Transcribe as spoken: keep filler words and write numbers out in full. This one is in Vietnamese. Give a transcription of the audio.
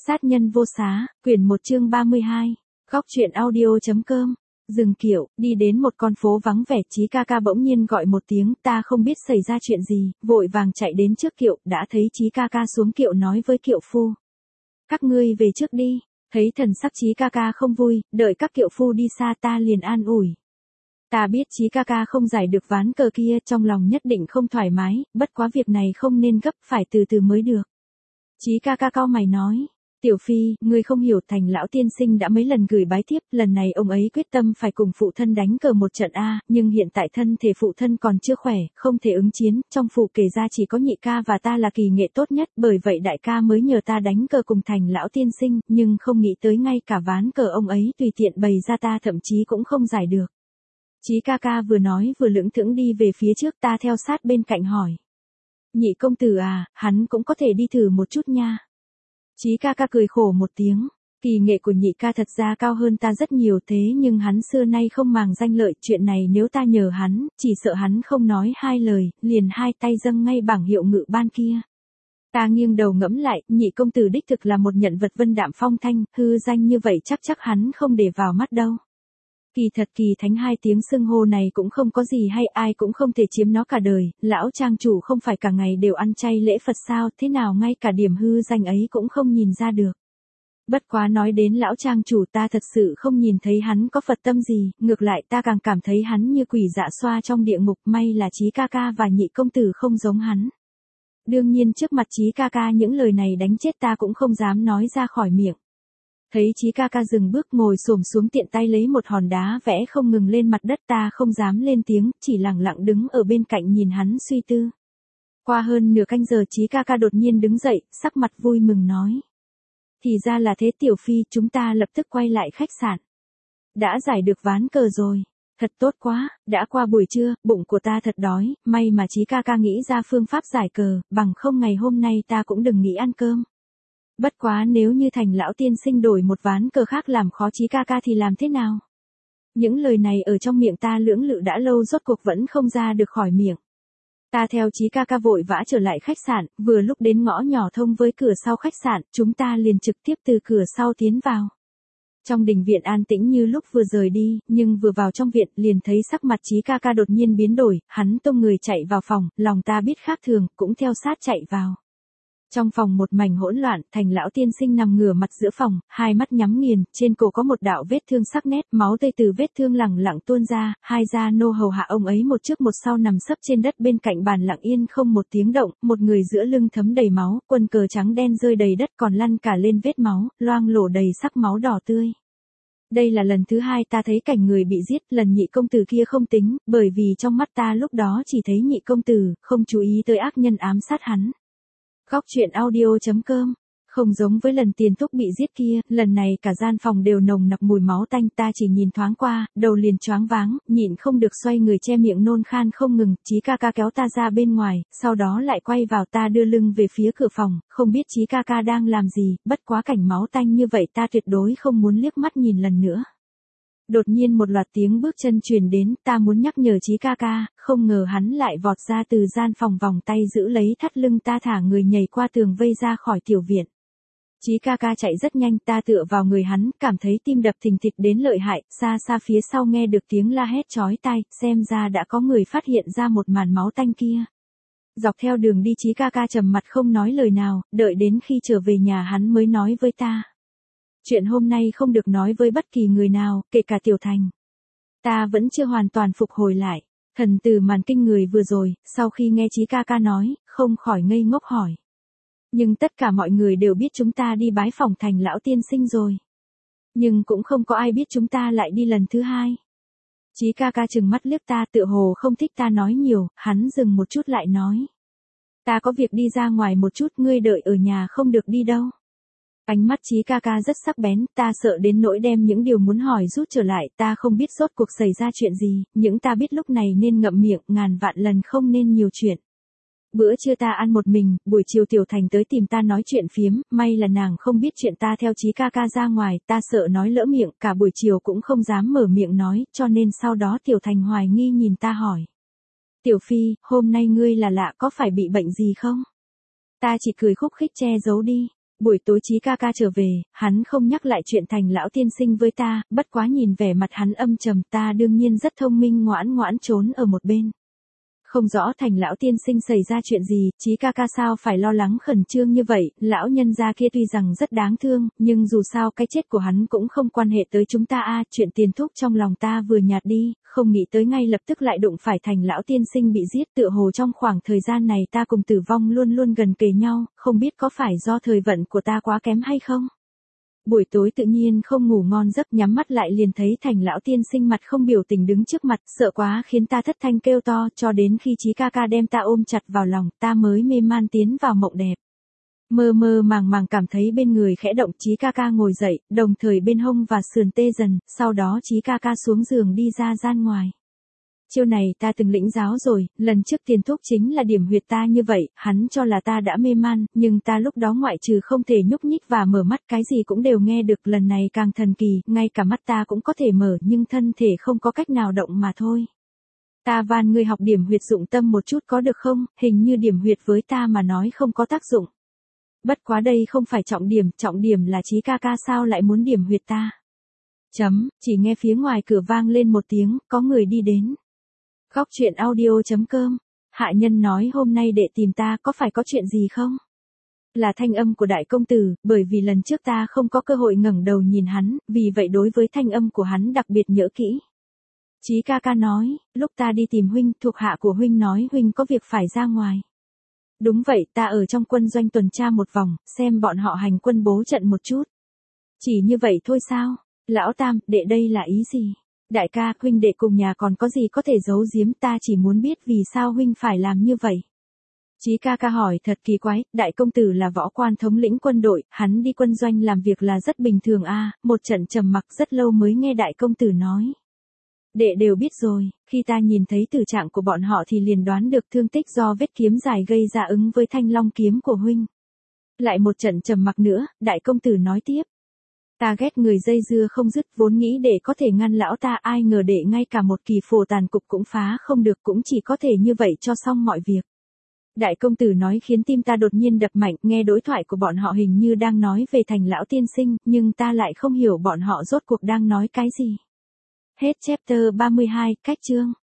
Sát nhân vô xá, quyển một chương ba mươi hai, góc truyện audio.com. Dừng kiệu, đi đến một con phố vắng vẻ, Chí ca ca bỗng nhiên gọi một tiếng, ta không biết xảy ra chuyện gì, vội vàng chạy đến trước kiệu, đã thấy Chí ca ca xuống kiệu nói với kiệu phu. Các ngươi về trước đi, thấy thần sắc Chí ca ca không vui, đợi các kiệu phu đi xa ta liền an ủi. Ta biết Chí ca ca không giải được ván cờ kia, trong lòng nhất định không thoải mái, bất quá việc này không nên gấp, phải từ từ mới được. Chí ca ca cau mày nói. Tiểu Phi, ngươi không hiểu, Thành lão tiên sinh đã mấy lần gửi bái thiếp, lần này ông ấy quyết tâm phải cùng phụ thân đánh cờ một trận a, nhưng hiện tại thân thể phụ thân còn chưa khỏe, không thể ứng chiến, trong phủ kể ra chỉ có nhị ca và ta là kỳ nghệ tốt nhất, bởi vậy đại ca mới nhờ ta đánh cờ cùng Thành lão tiên sinh, nhưng không nghĩ tới ngay cả ván cờ ông ấy tùy tiện bày ra ta thậm chí cũng không giải được. Chí ca ca vừa nói vừa lững thững đi về phía trước, ta theo sát bên cạnh hỏi. Nhị công tử à, hắn cũng có thể đi thử một chút nha. Chí ca ca cười khổ một tiếng, kỳ nghệ của nhị ca thật ra cao hơn ta rất nhiều, thế nhưng hắn xưa nay không màng danh lợi, chuyện này nếu ta nhờ hắn, chỉ sợ hắn không nói hai lời, liền hai tay dâng ngay bảng hiệu ngự ban kia. Ta nghiêng đầu ngẫm lại, nhị công tử đích thực là một nhận vật vân đạm phong thanh, hư danh như vậy chắc chắc hắn không để vào mắt đâu. Kỳ thật kỳ thánh hai tiếng xưng hô này cũng không có gì hay, ai cũng không thể chiếm nó cả đời, lão trang chủ không phải cả ngày đều ăn chay lễ Phật sao, thế nào ngay cả điểm hư danh ấy cũng không nhìn ra được. Bất quá nói đến lão trang chủ, ta thật sự không nhìn thấy hắn có Phật tâm gì, ngược lại ta càng cảm thấy hắn như quỷ dạ xoa trong địa ngục, may là Chí ca ca và nhị công tử không giống hắn. Đương nhiên trước mặt Chí ca ca những lời này đánh chết ta cũng không dám nói ra khỏi miệng. Thấy Chí ca ca dừng bước ngồi xổm xuống, tiện tay lấy một hòn đá vẽ không ngừng lên mặt đất, ta không dám lên tiếng, chỉ lặng lặng đứng ở bên cạnh nhìn hắn suy tư. Qua hơn nửa canh giờ Chí ca ca đột nhiên đứng dậy, sắc mặt vui mừng nói. Thì ra là thế Tiểu Phi, chúng ta lập tức quay lại khách sạn. Đã giải được ván cờ rồi. Thật tốt quá, đã qua buổi trưa, bụng của ta thật đói, may mà Chí ca ca nghĩ ra phương pháp giải cờ, bằng không ngày hôm nay ta cũng đừng nghĩ ăn cơm. Bất quá nếu như Thành lão tiên sinh đổi một ván cờ khác làm khó Chí ca ca thì làm thế nào? Những lời này ở trong miệng ta lưỡng lự đã lâu, rốt cuộc vẫn không ra được khỏi miệng. Ta theo Chí ca ca vội vã trở lại khách sạn, vừa lúc đến ngõ nhỏ thông với cửa sau khách sạn, chúng ta liền trực tiếp từ cửa sau tiến vào. Trong đình viện an tĩnh như lúc vừa rời đi, nhưng vừa vào trong viện liền thấy sắc mặt Chí ca ca đột nhiên biến đổi, hắn tung người chạy vào phòng, lòng ta biết khác thường, cũng theo sát chạy vào. Trong phòng một mảnh hỗn loạn, Thành lão tiên sinh nằm ngửa mặt giữa phòng, hai mắt nhắm nghiền, trên cổ có một đạo vết thương sắc nét, máu tươi từ vết thương lẳng lặng tuôn ra, hai gia nô hầu hạ ông ấy một trước một sau nằm sấp trên đất bên cạnh bàn lặng yên không một tiếng động, một người giữa lưng thấm đầy máu, quân cờ trắng đen rơi đầy đất còn lăn cả lên vết máu, loang lổ đầy sắc máu đỏ tươi. Đây là lần thứ hai ta thấy cảnh người bị giết, lần nhị công tử kia không tính, bởi vì trong mắt ta lúc đó chỉ thấy nhị công tử, không chú ý tới ác nhân ám sát hắn. Góc truyện audio.com. Không giống với lần Tiền Thúc bị giết kia, lần này cả gian phòng đều nồng nặc mùi máu tanh, ta chỉ nhìn thoáng qua, đầu liền choáng váng, nhịn không được xoay người che miệng nôn khan không ngừng, Chí ca ca kéo ta ra bên ngoài, sau đó lại quay vào, ta đưa lưng về phía cửa phòng, không biết Chí ca ca đang làm gì, bất quá cảnh máu tanh như vậy ta tuyệt đối không muốn liếc mắt nhìn lần nữa. Đột nhiên một loạt tiếng bước chân truyền đến, ta muốn nhắc nhở Chí ca ca, không ngờ hắn lại vọt ra từ gian phòng, vòng tay giữ lấy thắt lưng ta, thả người nhảy qua tường vây ra khỏi tiểu viện. Chí ca ca chạy rất nhanh, ta tựa vào người hắn, cảm thấy tim đập thình thịch đến lợi hại, xa xa phía sau nghe được tiếng la hét chói tai, xem ra đã có người phát hiện ra một màn máu tanh kia. Dọc theo đường đi Chí ca ca trầm mặt không nói lời nào, đợi đến khi trở về nhà hắn mới nói với ta. Chuyện hôm nay không được nói với bất kỳ người nào, kể cả Tiểu Thành. Ta vẫn chưa hoàn toàn phục hồi lại, thần từ màn kinh người vừa rồi, sau khi nghe Chí ca ca nói, không khỏi ngây ngốc hỏi. Nhưng tất cả mọi người đều biết chúng ta đi bái phỏng Thành lão tiên sinh rồi. Nhưng cũng không có ai biết chúng ta lại đi lần thứ hai. Chí ca ca trừng mắt liếc ta, tựa hồ không thích ta nói nhiều, hắn dừng một chút lại nói. Ta có việc đi ra ngoài một chút, ngươi đợi ở nhà không được đi đâu. Ánh mắt Chí ca ca rất sắc bén, ta sợ đến nỗi đem những điều muốn hỏi rút trở lại, ta không biết rốt cuộc xảy ra chuyện gì, những ta biết lúc này nên ngậm miệng, ngàn vạn lần không nên nhiều chuyện. Bữa trưa ta ăn một mình, buổi chiều Tiểu Thành tới tìm ta nói chuyện phiếm, may là nàng không biết chuyện ta theo Chí ca ca ra ngoài, ta sợ nói lỡ miệng, cả buổi chiều cũng không dám mở miệng nói, cho nên sau đó Tiểu Thành hoài nghi nhìn ta hỏi. Tiểu Phi, hôm nay ngươi là lạ, có phải bị bệnh gì không? Ta chỉ cười khúc khích che giấu đi. Buổi tối Chí ca ca trở về, hắn không nhắc lại chuyện Thành lão tiên sinh với ta, bất quá nhìn vẻ mặt hắn âm trầm, ta đương nhiên rất thông minh ngoãn ngoãn trốn ở một bên. Không rõ Thành lão tiên sinh xảy ra chuyện gì, Chí ca ca sao phải lo lắng khẩn trương như vậy, lão nhân gia kia tuy rằng rất đáng thương, nhưng dù sao cái chết của hắn cũng không quan hệ tới chúng ta a, chuyện Tiền Thúc trong lòng ta vừa nhạt đi, không nghĩ tới ngay lập tức lại đụng phải Thành lão tiên sinh bị giết, tựa hồ trong khoảng thời gian này ta cùng tử vong luôn luôn gần kề nhau, không biết có phải do thời vận của ta quá kém hay không? Buổi tối tự nhiên không ngủ ngon giấc, nhắm mắt lại liền thấy Thành lão tiên sinh mặt không biểu tình đứng trước mặt, sợ quá khiến ta thất thanh kêu to, cho đến khi Chí ca ca đem ta ôm chặt vào lòng, ta mới mê man tiến vào mộng đẹp. Mơ mơ màng màng cảm thấy bên người khẽ động, Chí ca ca ngồi dậy, đồng thời bên hông và sườn tê dần, sau đó Chí ca ca xuống giường đi ra gian ngoài. Chiêu này ta từng lĩnh giáo rồi, lần trước Tiền Thúc chính là điểm huyệt ta như vậy, hắn cho là ta đã mê man, nhưng ta lúc đó ngoại trừ không thể nhúc nhích và mở mắt cái gì cũng đều nghe được, lần này càng thần kỳ, ngay cả mắt ta cũng có thể mở nhưng thân thể không có cách nào động mà thôi. Ta van ngươi học điểm huyệt dụng tâm một chút có được không, hình như điểm huyệt với ta mà nói không có tác dụng. Bất quá đây không phải trọng điểm, trọng điểm là Chí ca ca sao lại muốn điểm huyệt ta. Chấm, chỉ nghe phía ngoài cửa vang lên một tiếng, có người đi đến. Góc truyện audio.com, hạ nhân nói hôm nay đệ tìm ta có phải có chuyện gì không? Là thanh âm của đại công tử, bởi vì lần trước ta không có cơ hội ngẩng đầu nhìn hắn, vì vậy đối với thanh âm của hắn đặc biệt nhớ kỹ. Chí ca ca nói, lúc ta đi tìm huynh, thuộc hạ của huynh nói huynh có việc phải ra ngoài. Đúng vậy, ta ở trong quân doanh tuần tra một vòng, xem bọn họ hành quân bố trận một chút. Chỉ như vậy thôi sao? Lão Tam, đệ đây là ý gì? Đại ca, huynh đệ cùng nhà còn có gì có thể giấu giếm, ta chỉ muốn biết vì sao huynh phải làm như vậy. Chí ca ca hỏi thật kỳ quái, đại công tử là võ quan thống lĩnh quân đội, hắn đi quân doanh làm việc là rất bình thường a. Một trận trầm mặc rất lâu mới nghe đại công tử nói. Đệ đều biết rồi, khi ta nhìn thấy tử trạng của bọn họ thì liền đoán được thương tích do vết kiếm dài gây ra ứng với thanh long kiếm của huynh. Lại một trận trầm mặc nữa, đại công tử nói tiếp. Ta ghét người dây dưa không dứt, vốn nghĩ để có thể ngăn lão ta, ai ngờ để ngay cả một kỳ phổ tàn cục cũng phá không được, cũng chỉ có thể như vậy cho xong mọi việc. Đại công tử nói khiến tim ta đột nhiên đập mạnh, nghe đối thoại của bọn họ hình như đang nói về Thành lão tiên sinh, nhưng ta lại không hiểu bọn họ rốt cuộc đang nói cái gì. Hết chapter ba mươi hai, cách chương.